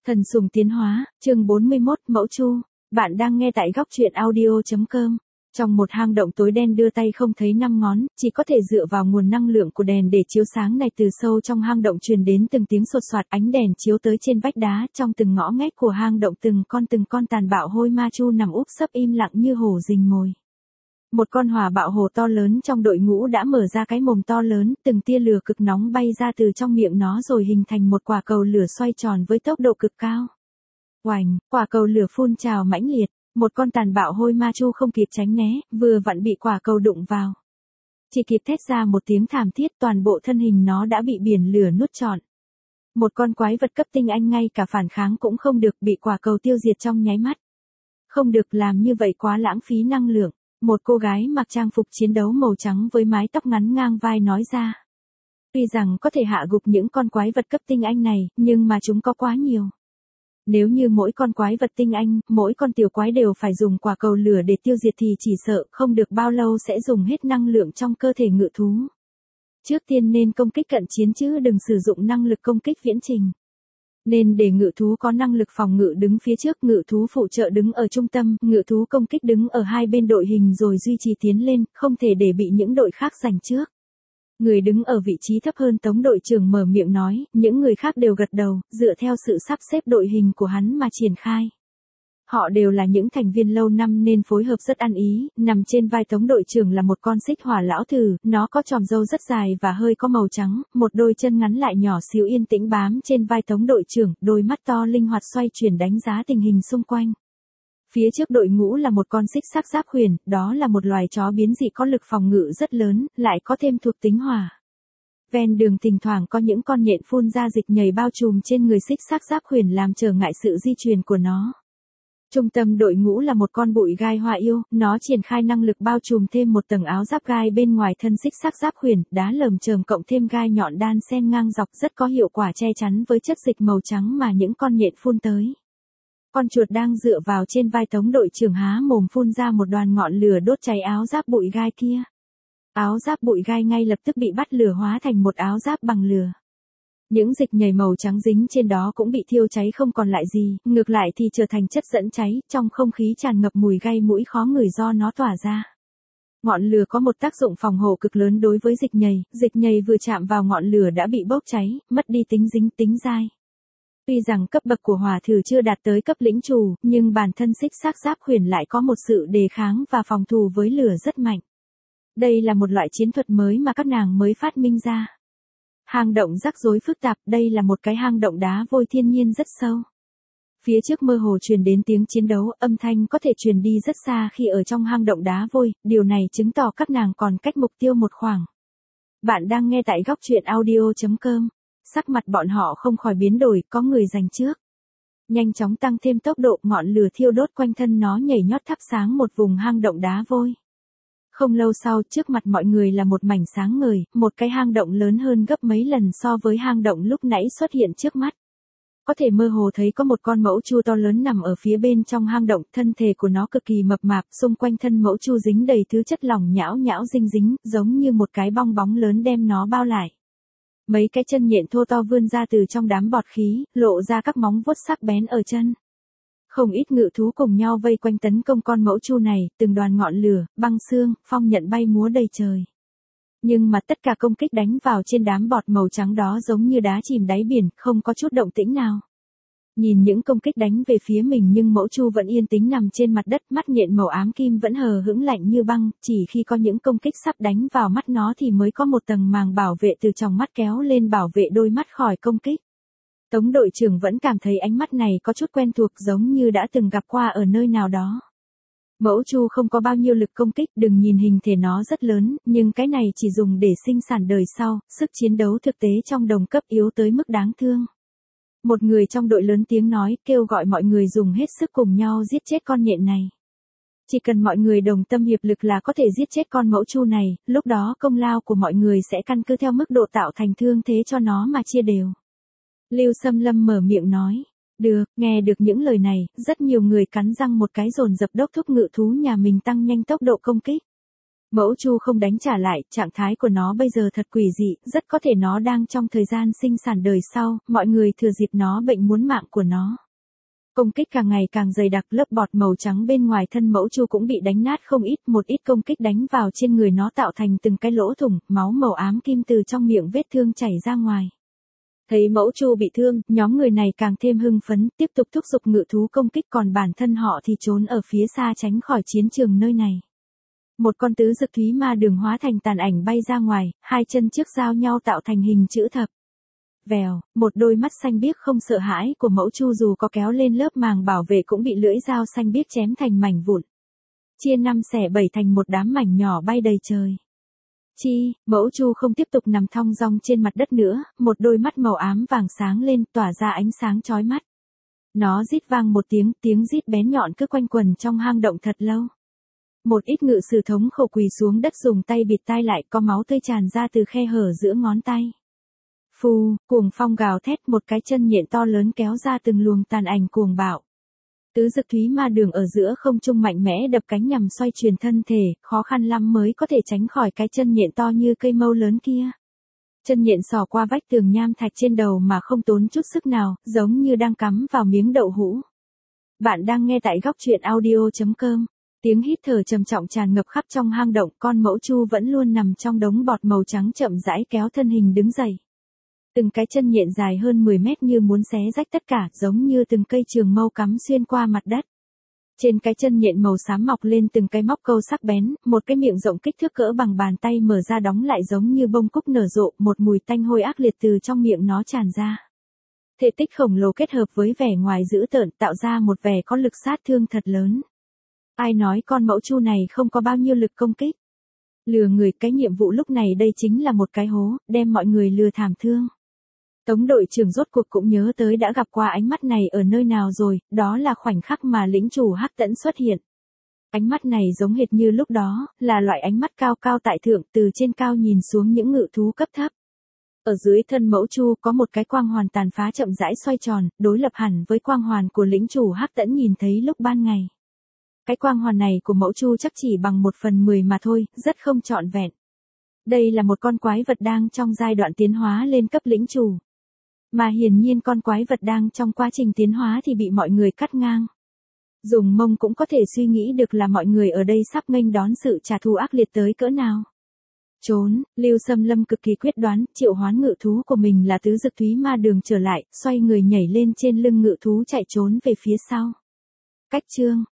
Thần sùng tiến hóa, chương 41, Mẫu Chu. Bạn đang nghe tại góc truyện audio.com. Trong một hang động tối đen đưa tay không thấy năm ngón, chỉ có thể dựa vào nguồn năng lượng của đèn để chiếu sáng này. Từ sâu trong hang động truyền đến từng tiếng sột soạt, ánh đèn chiếu tới trên vách đá. Trong từng ngõ ngách của hang động từng con tàn bạo hôi ma chu nằm úp sấp im lặng như hổ rình mồi. Một con hỏa bạo hổ to lớn trong đội ngũ đã mở ra cái mồm to lớn, từng tia lửa cực nóng bay ra từ trong miệng nó rồi hình thành một quả cầu lửa xoay tròn với tốc độ cực cao. Oành, quả cầu lửa phun trào mãnh liệt, một con tàn bạo hôi ma chu không kịp tránh né, vừa vặn bị quả cầu đụng vào. Chỉ kịp thét ra một tiếng thảm thiết, toàn bộ thân hình nó đã bị biển lửa nuốt trọn. Một con quái vật cấp tinh anh ngay cả phản kháng cũng không được, bị quả cầu tiêu diệt trong nháy mắt. Không được, làm như vậy quá lãng phí năng lượng. Một cô gái mặc trang phục chiến đấu màu trắng với mái tóc ngắn ngang vai nói ra. Tuy rằng có thể hạ gục những con quái vật cấp tinh anh này, nhưng mà chúng có quá nhiều. Nếu như mỗi con quái vật tinh anh, mỗi con tiểu quái đều phải dùng quả cầu lửa để tiêu diệt thì chỉ sợ không được bao lâu sẽ dùng hết năng lượng trong cơ thể ngự thú. Trước tiên nên công kích cận chiến chứ đừng sử dụng năng lực công kích viễn trình. Nên để ngự thú có năng lực phòng ngự đứng phía trước, ngự thú phụ trợ đứng ở trung tâm, ngự thú công kích đứng ở hai bên đội hình rồi duy trì tiến lên, không thể để bị những đội khác giành trước. Người đứng ở vị trí thấp hơn Tống đội trưởng mở miệng nói, những người khác đều gật đầu, dựa theo sự sắp xếp đội hình của hắn mà triển khai. Họ đều là những thành viên lâu năm nên phối hợp rất ăn ý. Nằm trên vai Tống đội trưởng là một con xích hỏa lão thử, nó có chòm râu rất dài và hơi có màu trắng, một đôi chân ngắn lại nhỏ xíu yên tĩnh bám trên vai Tống đội trưởng, đôi mắt to linh hoạt xoay chuyển đánh giá tình hình xung quanh. Phía trước đội ngũ là một con xích sắc giáp huyền, đó là một loài chó biến dị có lực phòng ngự rất lớn, lại có thêm thuộc tính hỏa. Ven đường thỉnh thoảng có những con nhện phun ra dịch nhầy bao trùm trên người xích sắc giáp huyền làm trở ngại sự di chuyển của nó. Trung tâm đội ngũ là một con bụi gai hoa yêu, nó triển khai năng lực bao trùm thêm một tầng áo giáp gai bên ngoài thân xích sắc giáp huyền, đá lởm chởm cộng thêm gai nhọn đan xen ngang dọc rất có hiệu quả che chắn với chất dịch màu trắng mà những con nhện phun tới. Con chuột đang dựa vào trên vai Tống đội trưởng há mồm phun ra một đoàn ngọn lửa đốt cháy áo giáp bụi gai kia. Áo giáp bụi gai ngay lập tức bị bắt lửa hóa thành một áo giáp bằng lửa. Những dịch nhầy màu trắng dính trên đó cũng bị thiêu cháy không còn lại gì, ngược lại thì trở thành chất dẫn cháy, trong không khí tràn ngập mùi gai mũi khó ngửi do nó tỏa ra. Ngọn lửa có một tác dụng phòng hộ cực lớn đối với dịch nhầy vừa chạm vào ngọn lửa đã bị bốc cháy, mất đi tính dính tính dai. Tuy rằng cấp bậc của hỏa thử chưa đạt tới cấp lĩnh chủ, nhưng bản thân xích sắc giáp huyền lại có một sự đề kháng và phòng thủ với lửa rất mạnh. Đây là một loại chiến thuật mới mà các nàng mới phát minh ra. Hang động rắc rối phức tạp, đây là một cái hang động đá vôi thiên nhiên rất sâu. Phía trước mơ hồ truyền đến tiếng chiến đấu, âm thanh có thể truyền đi rất xa khi ở trong hang động đá vôi, điều này chứng tỏ các nàng còn cách mục tiêu một khoảng. Bạn đang nghe tại góc truyện audio.com. Sắc mặt bọn họ không khỏi biến đổi, có người giành trước. Nhanh chóng tăng thêm tốc độ, ngọn lửa thiêu đốt quanh thân nó nhảy nhót thắp sáng một vùng hang động đá vôi. Không lâu sau, trước mặt mọi người là một mảnh sáng ngời, một cái hang động lớn hơn gấp mấy lần so với hang động lúc nãy xuất hiện trước mắt. Có thể mơ hồ thấy có một con mẫu chu to lớn nằm ở phía bên trong hang động, thân thể của nó cực kỳ mập mạp, xung quanh thân mẫu chu dính đầy thứ chất lỏng nhão nhão dinh dính, giống như một cái bong bóng lớn đem nó bao lại. Mấy cái chân nhện thô to vươn ra từ trong đám bọt khí, lộ ra các móng vuốt sắc bén ở chân. Không ít ngự thú cùng nhau vây quanh tấn công con mẫu chu này, từng đoàn ngọn lửa, băng xương, phong nhận bay múa đầy trời. Nhưng mà tất cả công kích đánh vào trên đám bọt màu trắng đó giống như đá chìm đáy biển, không có chút động tĩnh nào. Nhìn những công kích đánh về phía mình nhưng mẫu chu vẫn yên tĩnh nằm trên mặt đất, mắt nhện màu ám kim vẫn hờ hững lạnh như băng, chỉ khi có những công kích sắp đánh vào mắt nó thì mới có một tầng màng bảo vệ từ trong mắt kéo lên bảo vệ đôi mắt khỏi công kích. Tống đội trưởng vẫn cảm thấy ánh mắt này có chút quen thuộc giống như đã từng gặp qua ở nơi nào đó. Mẫu chu không có bao nhiêu lực công kích, đừng nhìn hình thể nó rất lớn, nhưng cái này chỉ dùng để sinh sản đời sau, sức chiến đấu thực tế trong đồng cấp yếu tới mức đáng thương. Một người trong đội lớn tiếng nói, kêu gọi mọi người dùng hết sức cùng nhau giết chết con nhện này. Chỉ cần mọi người đồng tâm hiệp lực là có thể giết chết con mẫu chu này, lúc đó công lao của mọi người sẽ căn cứ theo mức độ tạo thành thương thế cho nó mà chia đều. Lưu Sâm Lâm mở miệng nói. Được, nghe được những lời này, rất nhiều người cắn răng một cái dồn dập đốc thúc ngự thú nhà mình tăng nhanh tốc độ công kích. Mẫu Chu không đánh trả lại, trạng thái của nó bây giờ thật quỷ dị, rất có thể nó đang trong thời gian sinh sản đời sau, mọi người thừa dịp nó bệnh muốn mạng của nó. Công kích càng ngày càng dày đặc, lớp bọt màu trắng bên ngoài thân Mẫu Chu cũng bị đánh nát không ít, một ít công kích đánh vào trên người nó tạo thành từng cái lỗ thủng, máu màu ám kim từ trong miệng vết thương chảy ra ngoài. Thấy Mẫu Chu bị thương, nhóm người này càng thêm hưng phấn, tiếp tục thúc giục ngự thú công kích, còn bản thân họ thì trốn ở phía xa tránh khỏi chiến trường nơi này. Một con tứ dực thúy ma đường hóa thành tàn ảnh bay ra ngoài, hai chân trước giao nhau tạo thành hình chữ thập. Vèo, một đôi mắt xanh biếc không sợ hãi của Mẫu Chu dù có kéo lên lớp màng bảo vệ cũng bị lưỡi dao xanh biếc chém thành mảnh vụn. Chia 5 xẻ 7 thành một đám mảnh nhỏ bay đầy trời. Mẫu Chu không tiếp tục nằm thong dong trên mặt đất nữa, một đôi mắt màu ám vàng sáng lên tỏa ra ánh sáng chói mắt. Nó rít vang một tiếng, tiếng rít bén nhọn cứ quanh quần trong hang động thật lâu. Một ít ngự sử thống khổ quỳ xuống đất dùng tay bịt tai lại, có máu tươi tràn ra từ khe hở giữa ngón tay. Phù, cuồng phong gào thét, một cái chân nhện to lớn kéo ra từng luồng tàn ảnh cuồng bạo. Tứ dực thúy ma đường ở giữa không trung mạnh mẽ đập cánh nhằm xoay chuyển thân thể, khó khăn lắm mới có thể tránh khỏi cái chân nhện to như cây mâu lớn kia. Chân nhện xỏ qua vách tường nham thạch trên đầu mà không tốn chút sức nào, giống như đang cắm vào miếng đậu hũ. Bạn đang nghe tại góc truyện audio.com. Tiếng hít thở trầm trọng tràn ngập khắp trong hang động, con Mẫu Chu vẫn luôn nằm trong đống bọt màu trắng chậm rãi kéo thân hình đứng dậy. Từng cái chân nhện dài hơn 10 mét như muốn xé rách tất cả, giống như từng cây trường mâu cắm xuyên qua mặt đất. Trên cái chân nhện màu xám mọc lên từng cái móc câu sắc bén, một cái miệng rộng kích thước cỡ bằng bàn tay mở ra đóng lại giống như bông cúc nở rộ, một mùi tanh hôi ác liệt từ trong miệng nó tràn ra. Thể tích khổng lồ kết hợp với vẻ ngoài dữ tợn tạo ra một vẻ có lực sát thương thật lớn. Ai nói con Mẫu Chu này không có bao nhiêu lực công kích? Lừa người, cái nhiệm vụ lúc này đây chính là một cái hố, đem mọi người lừa thảm thương. Tống đội trưởng rốt cuộc cũng nhớ tới đã gặp qua ánh mắt này ở nơi nào rồi, đó là khoảnh khắc mà lĩnh chủ Hắc Tẫn xuất hiện. Ánh mắt này giống hệt như lúc đó, là loại ánh mắt cao cao tại thượng từ trên cao nhìn xuống những ngự thú cấp thấp. Ở dưới thân Mẫu Chu có một cái quang hoàn tàn phá chậm rãi xoay tròn, đối lập hẳn với quang hoàn của lĩnh chủ Hắc Tẫn nhìn thấy lúc ban ngày. Cái quang hoàn này của Mẫu Chu chắc chỉ bằng 1/10 mà thôi, rất không trọn vẹn. Đây là một con quái vật đang trong giai đoạn tiến hóa lên cấp lĩnh chủ. Mà hiển nhiên con quái vật đang trong quá trình tiến hóa thì bị mọi người cắt ngang. Dùng mông cũng có thể suy nghĩ được là mọi người ở đây sắp nghênh đón sự trả thù ác liệt tới cỡ nào. Trốn, Lưu Sâm Lâm cực kỳ quyết đoán, triệu hoán ngự thú của mình là tứ dực thúy ma đường trở lại, xoay người nhảy lên trên lưng ngự thú chạy trốn về phía sau. Cách chương